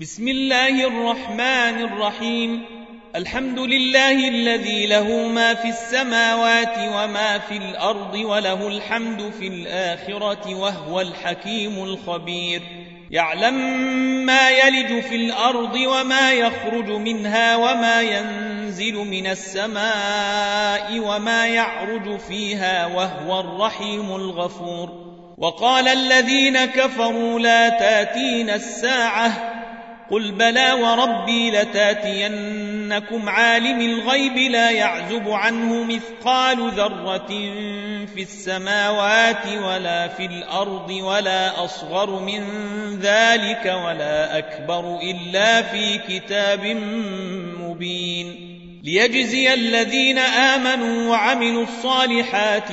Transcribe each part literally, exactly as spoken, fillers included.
بسم الله الرحمن الرحيم. الحمد لله الذي له ما في السماوات وما في الأرض وله الحمد في الآخرة وهو الحكيم الخبير. يعلم ما يلج في الأرض وما يخرج منها وما ينزل من السماء وما يعرج فيها وهو الرحيم الغفور. وقال الذين كفروا لا تاتينا الساعة قل بلى وربي لتاتينكم عالم الغيب لا يعزب عنه مثقال ذرة في السماوات ولا في الأرض ولا أصغر من ذلك ولا أكبر إلا في كتاب مبين ليجزي الذين آمنوا وعملوا الصالحات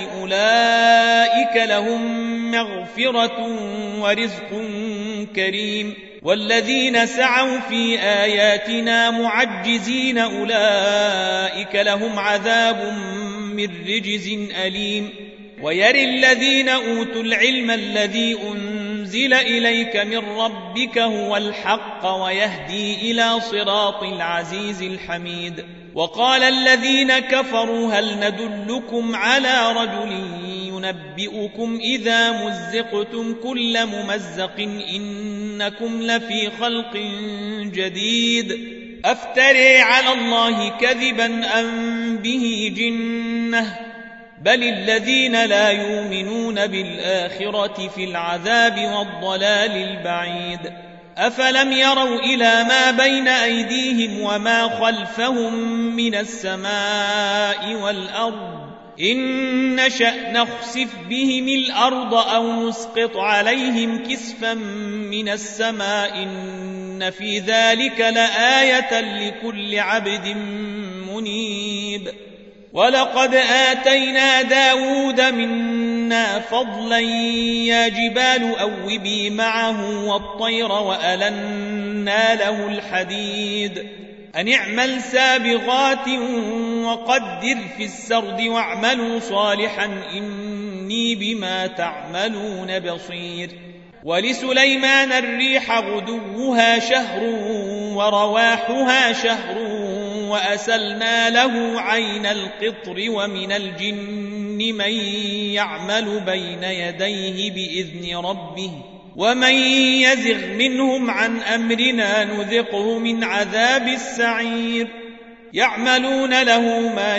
أولئك لهم مغفرة ورزق كريم. والذين سعوا في آياتنا معجزين أولئك لهم عذاب من رجز أليم. ويري الذين أوتوا العلم الذي أنزل إليك من ربك هو الحق ويهدي إلى صراط العزيز الحميد. وقال الذين كفروا هل ندلكم على رجل ينبئكم إذا مزقتم كل ممزق إنكم لفي خلق جديد أفتري على الله كذبا أم به جنة بل الذين لا يؤمنون بالآخرة في العذاب والضلال البعيد. أفلم يروا إلى ما بين أيديهم وما خلفهم من السماء والأرض إن نشأ نخسف بهم الأرض أو نسقط عليهم كسفا من السماء إن في ذلك لآية لكل عبد منيب. ولقد آتينا داود منا فضلا يا جبال أوبي معه والطير وألنا له الحديد أن اعمل سابغات وقدر في السرد واعملوا صالحا إني بما تعملون بصير. ولسليمان الريح غدوها شهر ورواحها شهر وأسلنا له عين القطر ومن الجن من يعمل بين يديه بإذن ربه ومن يزغ منهم عن أمرنا نذقه من عذاب السعير. يعملون له ما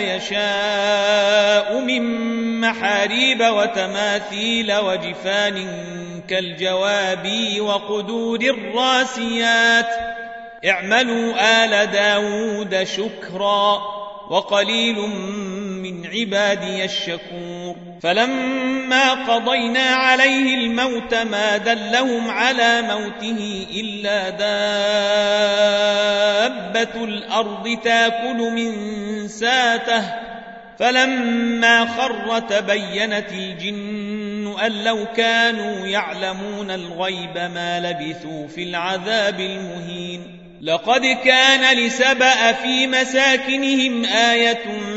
يشاء من محاريب وتماثيل وجفان كالجواب وقدور الراسيات اعملوا آل داود شكرا وقليل من عبادي الشكور. فلما قضينا عليه الموت ما دلهم على موته إلا دابة الأرض تاكل من ساته فلما خر تبينت الجن أن لو كانوا يعلمون الغيب ما لبثوا في العذاب المهين. لقد كان لسبأ في مساكنهم آية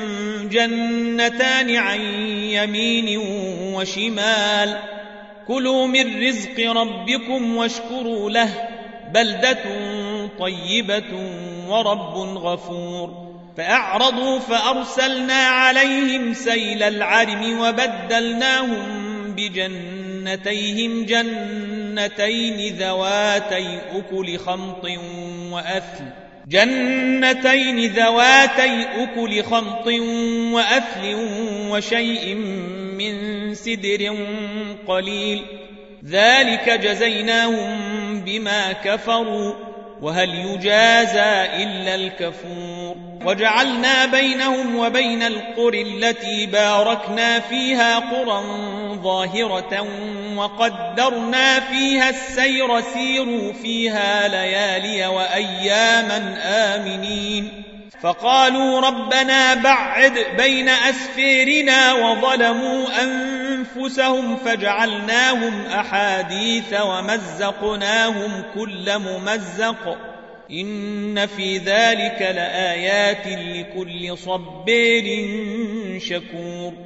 جنتان عن يمين وشمال كلوا من رزق ربكم واشكروا له بلدة طيبة ورب غفور. فأعرضوا فأرسلنا عليهم سيل العرم وبدلناهم بجنتيهم جنتين ذواتي أكل خمط وأثل جنتين ذواتي أكل خمط وأثل وشيء من سدر قليل ذلك جزيناهم بما كفروا وهل يجازى إلا الكفور. وجعلنا بينهم وبين القرى التي باركنا فيها قرى ظاهرة وقدرنا فيها السير سيروا فيها ليالي وأياما آمنين. فقالوا ربنا بعد بين أسفيرنا وظلموا أنفسهم فجعلناهم أحاديث ومزقناهم كل ممزق إن في ذلك لآيات لكل صبير شكور.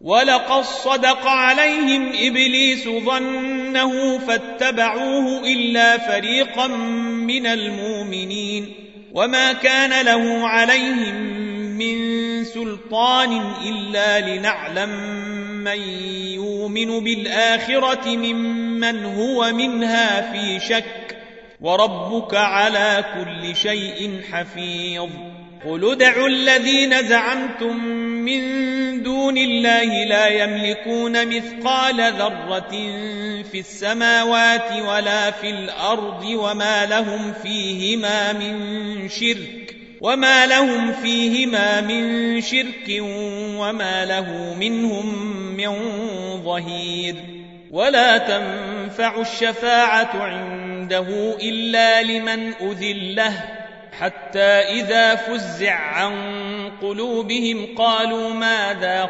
ولقد صدق عليهم إبليس ظنه فاتبعوه إلا فريقا من المؤمنين وما كان له عليهم من سلطان إلا لنعلم من يؤمن بالآخرة ممن هو منها في شك وربك على كل شيء حفيظ. قل ادعوا الذين زعمتم من دون الله لا يملكون مثقال ذرة في السماوات ولا في الأرض وما لهم فيهما من شرك وما لهم فيهما من شرك وما له منهم من ظهير. ولا تنفع الشفاعة عنده إلا لمن أذن له حتى إذا فزع عن قلوبهم قالوا ماذا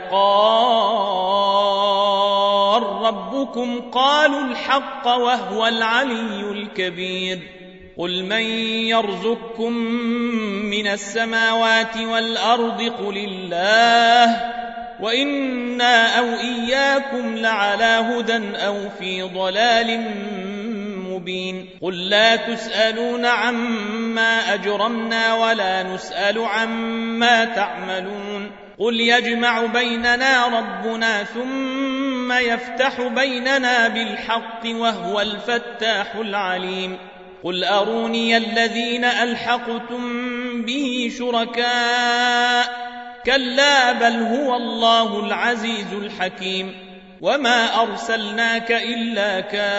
قال ربكم قالوا الحق وهو العلي الكبير. قل من يرزقكم من السماوات والأرض قل الله وإنا أو إياكم لعلى هدى أو في ضلال مبين. قل لا تسألون عما أجرمنا ولا نسأل عما تعملون. قل يجمع بيننا ربنا ثم يفتح بيننا بالحق وهو الفتاح العليم. قل أروني الذين ألحقتم به شركاء كلا بل هو الله العزيز الحكيم. وما أرسلناك إلا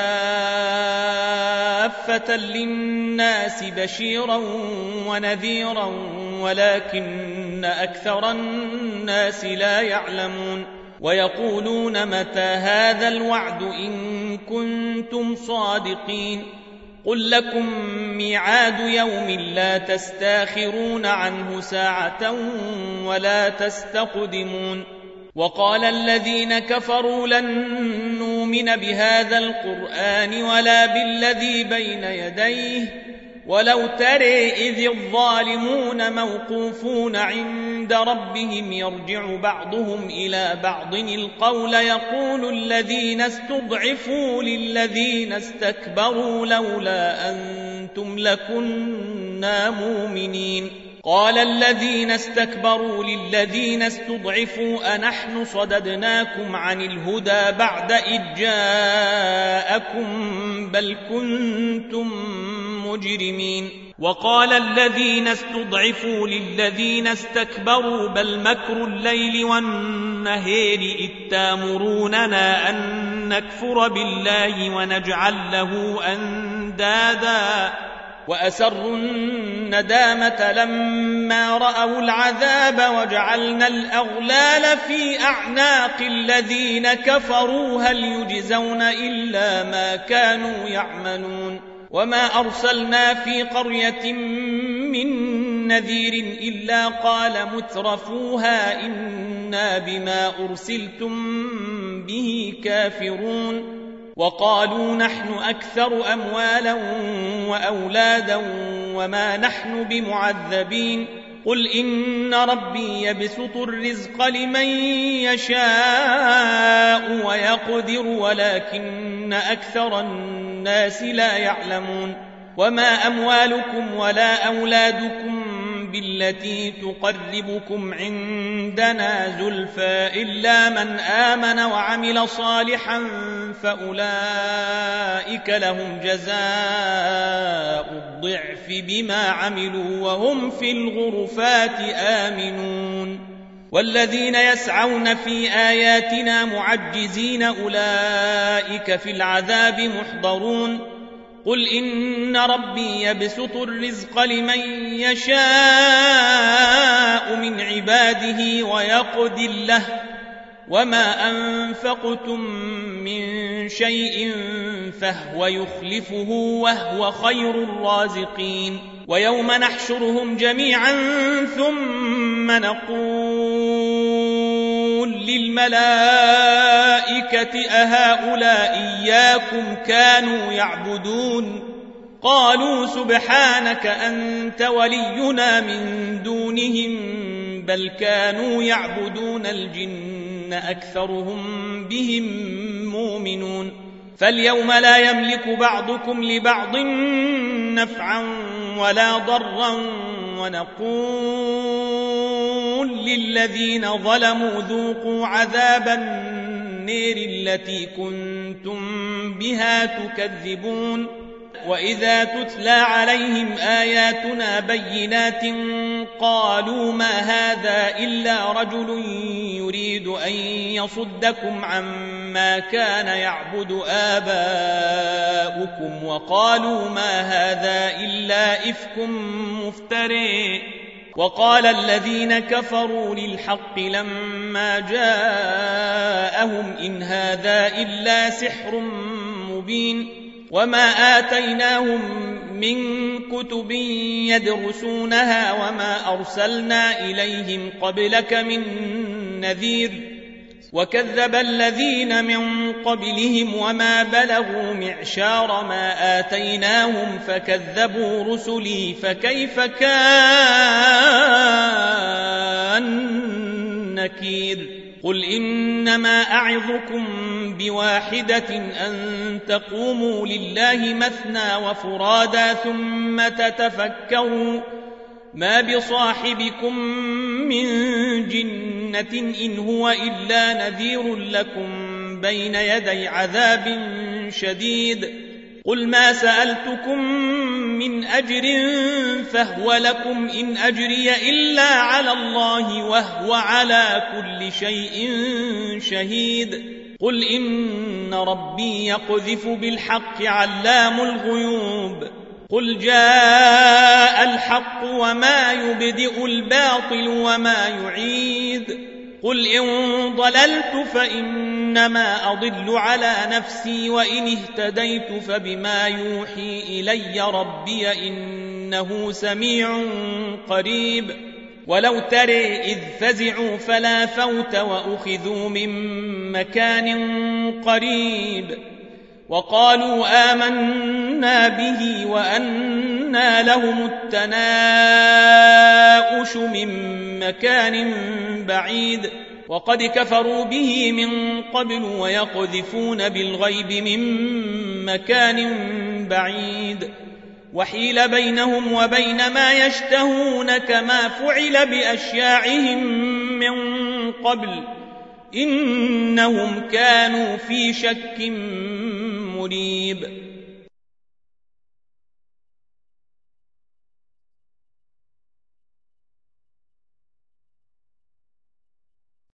كافة للناس بشيرا ونذيرا ولكن أكثر الناس لا يعلمون. ويقولون متى هذا الوعد إن كنتم صادقين. قل لكم ميعاد يوم لا تستاخرون عنه ساعة ولا تستقدمون. وقال الذين كفروا لن نؤمن بهذا القرآن ولا بالذي بين يديه ولو ترى إذ الظالمون موقوفون عند ربهم يرجع بعضهم إلى بعض القول يقول الذين استضعفوا للذين استكبروا لولا أنتم لكنا مؤمنين. قال الذين استكبروا للذين استضعفوا أنحن صددناكم عن الهدى بعد إذ جاءكم بل كنتم مجرمين. وقال الذين استضعفوا للذين استكبروا بل مكر الليل والنهار إذ تامروننا أن نكفر بالله ونجعل له أندادا وأسروا الندامة لما رأوا العذاب وجعلنا الأغلال في أعناق الذين كفروا هل يجزون إلا ما كانوا يعملون. وما أرسلنا في قرية من نذير إلا قال مترفوها إنا بما أرسلتم به كافرون. وقالوا نحن أكثر أموالا وأولادا وما نحن بمعذبين. قل إن ربي يبسط الرزق لمن يشاء ويقدر ولكن أكثر الناس لا يعلمون. وما أموالكم ولا أولادكم بالتي تقربكم عندنا زلفى إلا من آمن وعمل صالحا فأولئك لهم جزاء الضعف بما عملوا وهم في الغرفات آمنون. والذين يسعون في آياتنا معجزين أولئك في العذاب محضرون. قل إن ربي يبسط الرزق لمن يشاء من عباده ويقدر له وما أنفقتم من شيء فهو يخلفه وهو خير الرازقين. ويوم نحشرهم جميعا ثم نقول للملائكة أهؤلاء إياكم كانوا يعبدون قالوا سبحانك أنت ولينا من دونهم بل كانوا يعبدون الجن أكثرهم بهم مؤمنون فاليوم لا يملك بعضكم لبعض نفعا ولا ضرا ونقول للذين ظلموا ذوقوا عذاب النير التي كنتم بها تكذبون وإذا تتلى عليهم آياتنا بينات قالوا ما هذا إلا رجل يريد أن يصدكم عما كان يعبد آباؤكم وقالوا ما هذا إلا إفك مفتري وقال الذين كفروا للحق لما جاءهم إن هذا إلا سحر مبين وما آتيناهم من كتب يدرسونها وما أرسلنا إليهم قبلك من نذير وكذب الذين من قبلهم وما بلغوا معشار ما آتيناهم فكذبوا رسلي فكيف كان نكير قل إنما أعظكم بواحدة أن تقوموا لله مثنى وفرادا ثم تتفكروا ما بصاحبكم من جنة إن هو إلا نذير لكم بين يدي عذاب شديد قل ما سألتكم من أجر فهو لكم إن أجري إلا على الله وهو على كل شيء شهيد قل إن ربي يقذف بالحق علام الغيوب قل جاء الحق وما يبدئ الباطل وما يعيد قل إن ضللت فإنما أضل على نفسي وإن اهتديت فبما يوحي إلي ربي إنه سميع قريب ولو ترى إذ فزعوا فلا فوت وأخذوا من مكان قريب وقالوا آمنا به وأنى لهم التناؤش من مكان بعيد وقد كفروا به من قبل ويقذفون بالغيب من مكان بعيد وحيل بينهم وبين ما يشتهون كما فعل بأشياعهم من قبل إنهم كانوا في شك مريب